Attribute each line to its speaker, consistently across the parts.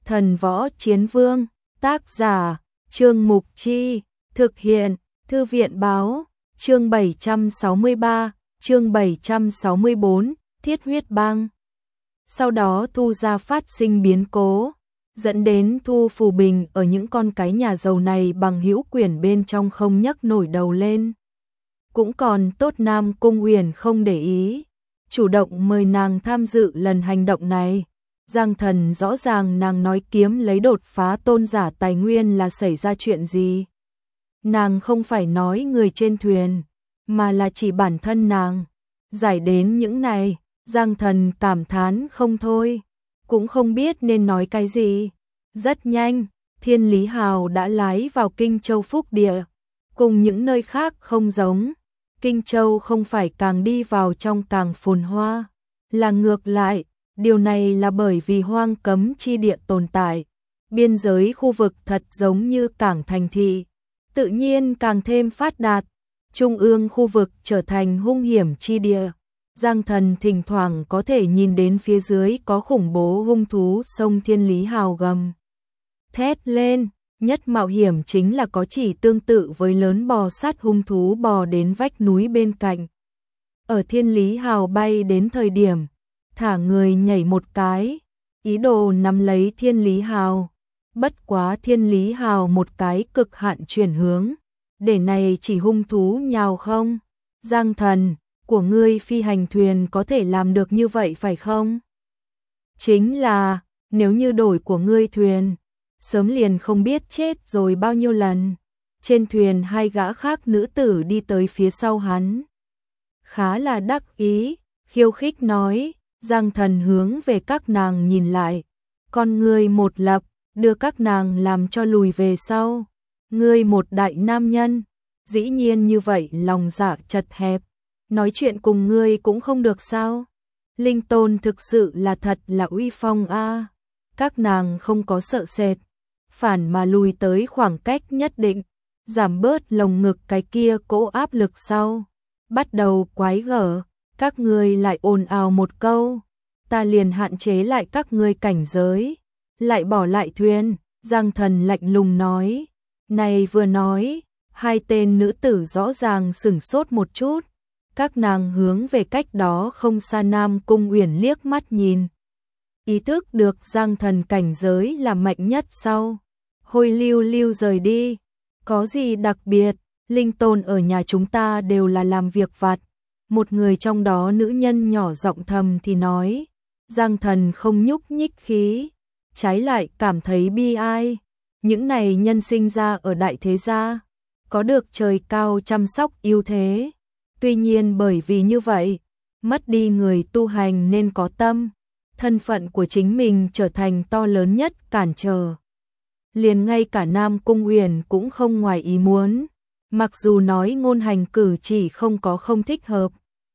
Speaker 1: Thần Võ Chiến Vương, tác giả, Trương Mục Chi, thực hiện, Thư viện báo, chương 763, chương 764, Thiết Huyết Bang. Sau đó Thu gia phát sinh biến cố, dẫn đến Thu Phù Bình ở những con cái nhà giàu này bằng hữu quyền bên trong không nhấc nổi đầu lên. Cũng còn tốt Nam Cung Uyển không để ý, chủ động mời nàng tham dự lần hành động này. Giang Thần rõ ràng nàng nói kiếm lấy đột phá tôn giả tài nguyên là xảy ra chuyện gì. Nàng không phải nói người trên thuyền, mà là chỉ bản thân nàng. Giải đến những này, Giang Thần cảm thán không thôi, cũng không biết nên nói cái gì. Rất nhanh, Thiên Lý Hào đã lái vào Kinh Châu Phúc Địa, cùng những nơi khác không giống. Kinh Châu không phải càng đi vào trong càng phồn hoa, là ngược lại. Điều này là bởi vì hoang cấm chi địa tồn tại, biên giới khu vực thật giống như cảng thành thị, tự nhiên càng thêm phát đạt, trung ương khu vực trở thành hung hiểm chi địa. Giang Thần thỉnh thoảng có thể nhìn đến phía dưới có khủng bố hung thú sông Thiên Lý Hào gầm thét lên, nhất mạo hiểm chính là có chỉ tương tự với lớn bò sát hung thú bò đến vách núi bên cạnh. Ở Thiên Lý Hào bay đến thời điểm thả người nhảy một cái, ý đồ nắm lấy Thiên Lý Hào. Bất quá Thiên Lý Hào một cái cực hạn chuyển hướng, để này chỉ hung thú nhào không. Giang Thần, của ngươi phi hành thuyền có thể làm được như vậy phải không? Chính là, nếu như đổi của ngươi thuyền, sớm liền không biết chết rồi bao nhiêu lần. Trên thuyền hai gã khác nữ tử đi tới phía sau hắn. Khá là đắc ý, khiêu khích nói. Giang Thần hướng về các nàng nhìn lại, con ngươi một lập, đưa các nàng làm cho lùi về sau. Ngươi một đại nam nhân, dĩ nhiên như vậy lòng dạ chật hẹp, nói chuyện cùng ngươi cũng không được sao? Linh Tôn thực sự là thật là uy phong a. Các nàng không có sợ sệt, phản mà lùi tới khoảng cách nhất định, giảm bớt lồng ngực cái kia cỗ áp lực sau. Bắt đầu quái gở. Các ngươi lại ồn ào một câu, ta liền hạn chế lại các ngươi cảnh giới, lại bỏ lại thuyền. Giang Thần lạnh lùng nói. Này vừa nói, hai tên nữ tử rõ ràng sửng sốt một chút, các nàng hướng về cách đó không xa Nam Cung Uyển liếc mắt nhìn. Ý thức được Giang Thần cảnh giới là mạnh nhất sau, hôi lưu lưu rời đi. Có gì đặc biệt, Linh Tôn ở nhà chúng ta đều là làm việc vặt. Một người trong đó nữ nhân nhỏ giọng thầm thì nói. Giang Thần không nhúc nhích khí, trái lại cảm thấy bi ai. Những này nhân sinh ra ở đại thế gia, có được trời cao chăm sóc yêu thế. Tuy nhiên bởi vì như vậy, mất đi người tu hành nên có tâm, thân phận của chính mình trở thành to lớn nhất cản trở. Liền ngay cả Nam Cung Uyển cũng không ngoài ý muốn, mặc dù nói ngôn hành cử chỉ không có không thích hợp.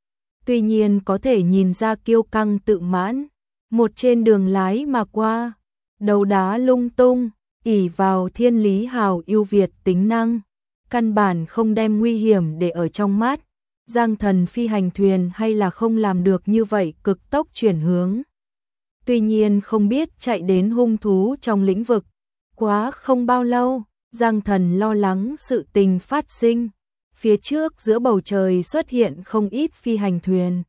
Speaker 1: Tuy nhiên có thể nhìn ra kiêu căng tự mãn, một trên đường lái mà qua, đầu đá lung tung, ỷ vào Thiên Lý Hào ưu việt tính năng, căn bản không đem nguy hiểm để ở trong mắt. Giang Thần phi hành thuyền hay là không làm được như vậy cực tốc chuyển hướng. Tuy nhiên không biết chạy đến hung thú trong lĩnh vực. Quá không bao lâu, Giang Thần lo lắng sự tình phát sinh. Phía trước giữa bầu trời xuất hiện không ít phi hành thuyền.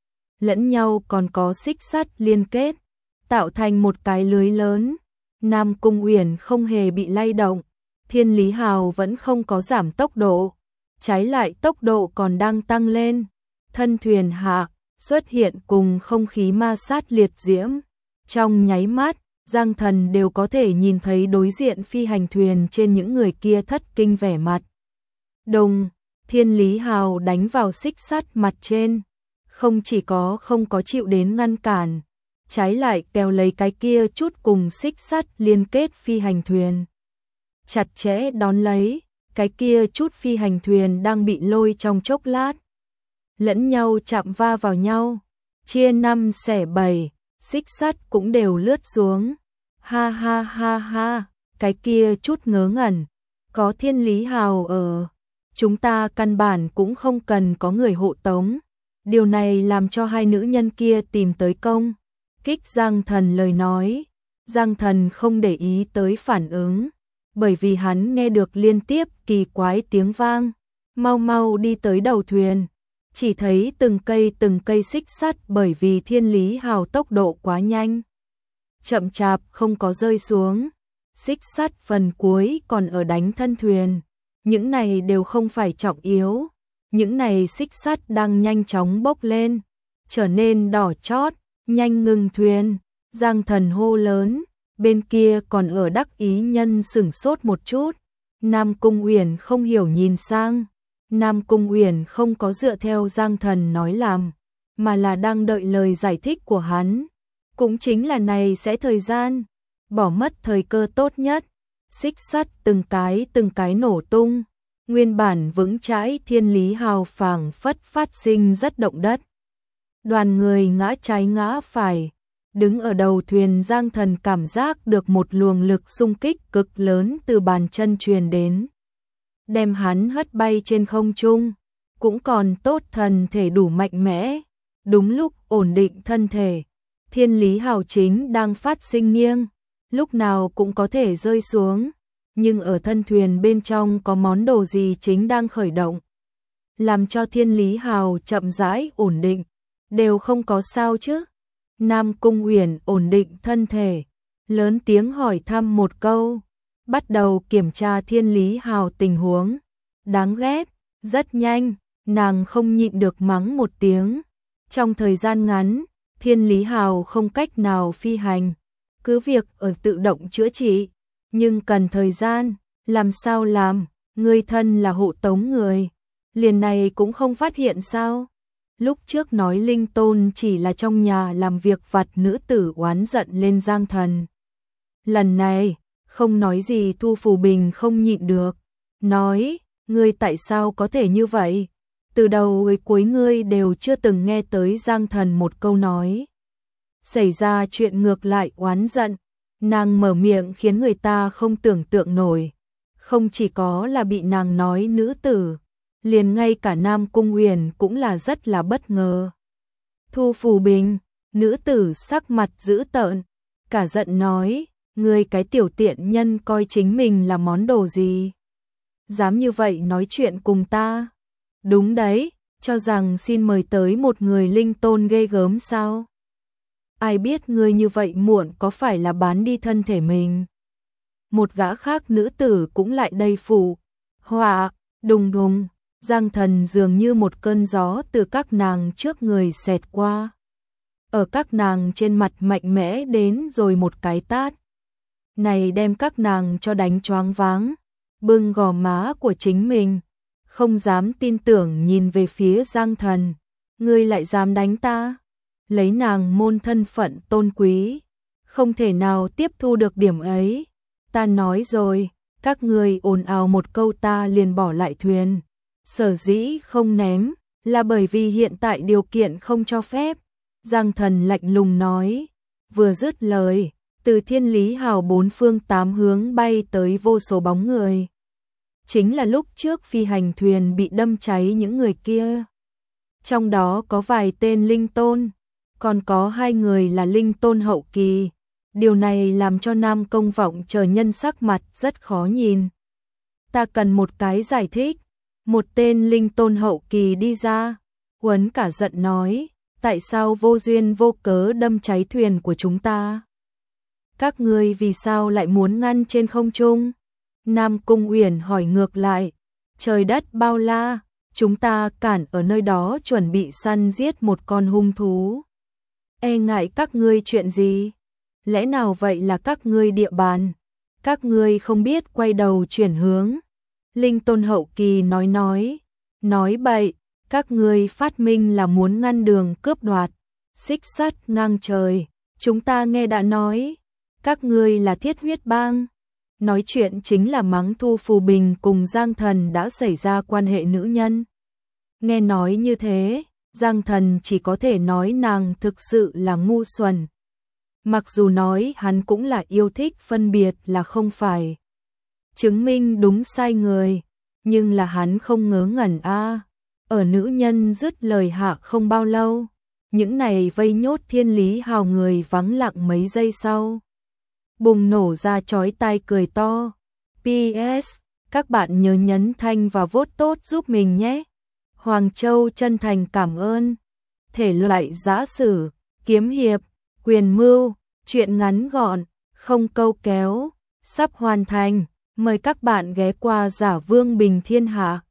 Speaker 1: Lẫn nhau còn có xích sắt liên kết, tạo thành một cái lưới lớn. Nam Cung Uyển không hề bị lay động, Thiên Lý Hào vẫn không có giảm tốc độ, trái lại tốc độ còn đang tăng lên. Thân thuyền hạ, xuất hiện cùng không khí ma sát liệt diễm. Trong nháy mắt, Giang Thần đều có thể nhìn thấy đối diện phi hành thuyền trên những người kia thất kinh vẻ mặt. Đồng, Thiên Lý Hào đánh vào xích sắt mặt trên, không chỉ có không có chịu đến ngăn cản, trái lại kéo lấy cái kia chút cùng xích sắt liên kết phi hành thuyền. Chặt chẽ đón lấy, cái kia chút phi hành thuyền đang bị lôi trong chốc lát. Lẫn nhau chạm va vào nhau, chia 5 xẻ 7, xích sắt cũng đều lướt xuống. Ha ha ha ha, cái kia chút ngớ ngẩn, có Thiên Lý Hào ở, chúng ta căn bản cũng không cần có người hộ tống. Điều này làm cho hai nữ nhân kia tìm tới công kích Giang Thần lời nói. Giang Thần không để ý tới phản ứng, bởi vì hắn nghe được liên tiếp kỳ quái tiếng vang, mau mau đi tới đầu thuyền, chỉ thấy từng cây xích sắt bởi vì Thiên Lý Hào tốc độ quá nhanh, chậm chạp không có rơi xuống, xích sắt phần cuối còn ở đánh thân thuyền, những này đều không phải trọng yếu, những này xích sắt đang nhanh chóng bốc lên, trở nên đỏ chót, nhanh ngừng thuyền. Giang Thần hô lớn, bên kia còn ở đắc ý nhân sửng sốt một chút. Nam Cung Uyển không hiểu nhìn sang, Nam Cung Uyển không có dựa theo Giang Thần nói làm, mà là đang đợi lời giải thích của hắn. Cũng chính là này sẽ thời gian, bỏ mất thời cơ tốt nhất, xích sắt từng cái nổ tung, nguyên bản vững chãi Thiên Lý Hào phảng phất phát sinh rất động đất. Đoàn người ngã trái ngã phải, đứng ở đầu thuyền Giang Thần cảm giác được một luồng lực xung kích cực lớn từ bàn chân truyền đến, đem hắn hất bay trên không trung, cũng còn tốt thần thể đủ mạnh mẽ, đúng lúc ổn định thân thể. Thiên Lý Hào chính đang phát sinh nghiêng, lúc nào cũng có thể rơi xuống, nhưng ở thân thuyền bên trong có món đồ gì chính đang khởi động, làm cho Thiên Lý Hào chậm rãi ổn định, đều không có sao chứ. Nam Cung Uyển ổn định thân thể, lớn tiếng hỏi thăm một câu, bắt đầu kiểm tra Thiên Lý Hào tình huống. Đáng ghét, rất nhanh, nàng không nhịn được mắng một tiếng. Trong thời gian ngắn, Thiên Lý Hào không cách nào phi hành, cứ việc ở tự động chữa trị, nhưng cần thời gian, làm sao làm, người thân là hộ tống người, liền này cũng không phát hiện sao? Lúc trước nói Linh Tôn chỉ là trong nhà làm việc vặt, nữ tử oán giận lên Giang Thần. Lần này, không nói gì Thu Phù Bình không nhịn được, nói, ngươi tại sao có thể như vậy? Từ đầu tới cuối ngươi đều chưa từng nghe tới Giang Thần một câu nói. Xảy ra chuyện ngược lại oán giận, nàng mở miệng khiến người ta không tưởng tượng nổi. Không chỉ có là bị nàng nói nữ tử, liền ngay cả Nam Cung Uyển cũng là rất là bất ngờ. Thu Phù Bình, nữ tử sắc mặt dữ tợn, cả giận nói, ngươi cái tiểu tiện nhân coi chính mình là món đồ gì? Dám như vậy nói chuyện cùng ta? Đúng đấy, cho rằng xin mời tới một người linh tôn ghê gớm sao? Ai biết ngươi như vậy muộn có phải là bán đi thân thể mình? Một gã khác nữ tử cũng lại đây phụ họa, đùng đùng. Giang Thần dường như một cơn gió từ các nàng trước người xẹt qua. Ở các nàng trên mặt mạnh mẽ đến rồi một cái tát. Này đem các nàng cho đánh choáng váng, bưng gò má của chính mình, không dám tin tưởng nhìn về phía Giang Thần. Ngươi lại dám đánh ta? Lấy nàng môn thân phận tôn quý, không thể nào tiếp thu được điểm ấy. Ta nói rồi, các ngươi ồn ào một câu ta liền bỏ lại thuyền. Sở dĩ không ném, là bởi vì hiện tại điều kiện không cho phép. Giang Thần lạnh lùng nói, vừa dứt lời, từ Thiên Lý Hào bốn phương tám hướng bay tới vô số bóng người. Chính là lúc trước phi hành thuyền bị đâm cháy những người kia. Trong đó có vài tên linh tôn, còn có 2 người là linh tôn hậu kỳ. Điều này làm cho Nam Công Vọng chờ nhân sắc mặt rất khó nhìn. Ta cần một cái giải thích. Một tên linh tôn hậu kỳ đi ra, Huấn cả giận nói, tại sao vô duyên vô cớ đâm cháy thuyền của chúng ta? Các ngươi vì sao lại muốn ngăn trên không trung? Nam Cung Uyển hỏi ngược lại, trời đất bao la, chúng ta cản ở nơi đó chuẩn bị săn giết một con hung thú. E ngại các ngươi chuyện gì? Lẽ nào vậy là các ngươi địa bàn? Các ngươi không biết quay đầu chuyển hướng? Linh tôn hậu kỳ nói bậy, các ngươi phát minh là muốn ngăn đường cướp đoạt, xích sắt ngang trời, chúng ta nghe đã nói, các ngươi là Thiết Huyết Bang. Nói chuyện chính là mắng Thu Phù Bình cùng Giang Thần đã xảy ra quan hệ nữ nhân. Nghe nói như thế, Giang Thần chỉ có thể nói nàng thực sự là ngu xuẩn. Mặc dù nói hắn cũng là yêu thích phân biệt là không phải chứng minh đúng sai người, nhưng là hắn không ngớ ngẩn a. Ở nữ nhân dứt lời hạ không bao lâu, những này vây nhốt Thiên Lý Hào người vắng lặng mấy giây sau. bùng nổ ra chói tai cười to. PS, các bạn nhớ nhấn thanh và vote tốt giúp mình nhé. Hoàng Châu chân thành cảm ơn. Thể loại giã sử, kiếm hiệp, quyền mưu, truyện ngắn gọn, không câu kéo, sắp hoàn thành. Mời các bạn ghé qua Giả Vương Bình Thiên Hạ.